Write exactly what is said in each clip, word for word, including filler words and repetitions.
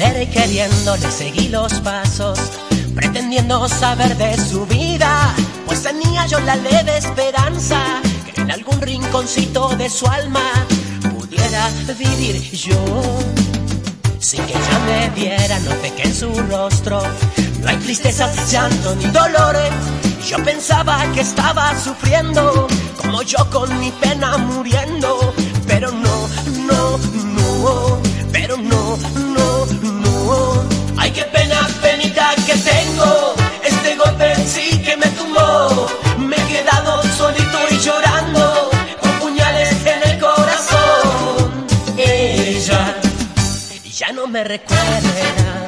querer y queriendo le seguí los pasos, pretendiendo saber de su vida, pues tenía yo la leve esperanza que en algún rinconcito de su alma pudiera vivir yo. Sin que ella me viera, noté que en su rostro no hay tristezas, llanto ni dolores. Yo pensaba que estaba sufriendo, como yo con mi pena muriendo. Pero no, no, no, pero no, no, no. Ay, qué pena, penita que tengo, este golpe sí que me tumbó. Me he quedado solito y llorando, con puñales en el corazón. Ella ya no me recuerda,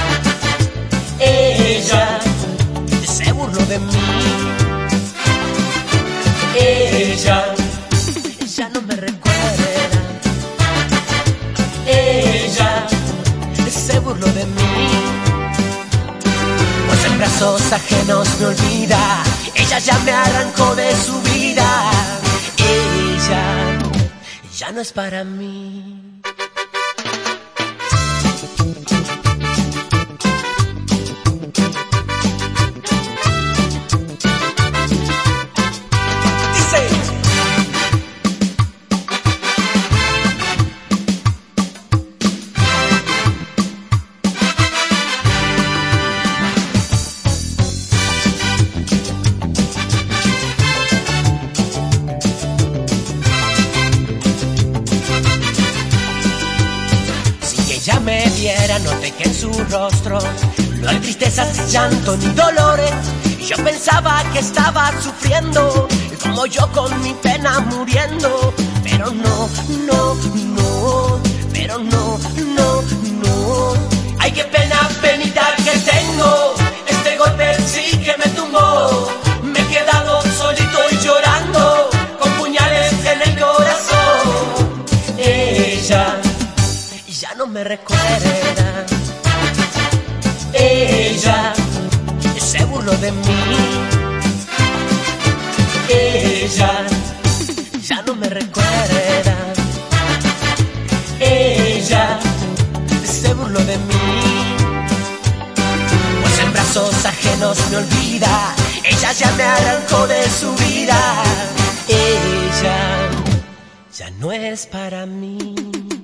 ella se burló de mí. Ella ya no me recuerda, ella se burló de mí. Pues en brazos ajenos me olvida, ella ya me arrancó de su vida. Ella ya no es para mí. Ella me viera, noté que en su rostro no hay tristezas, llanto ni dolores. Y yo pensaba que estaba sufriendo, como yo con mi pena muriendo. Pero no, no, no, pero no, no, no. Ay, qué pena, penita que tengo, este golpe sí que me tumbó. Me he quedado solito y llorando, con puñales en el corazón. Ella ya no me recuerda, ella se burló de mí. Ella ya no me recuerda, ella se burló de mí. Pues en brazos ajenos me olvida, ella ya me arrancó de su vida. Ella ya no es para mí.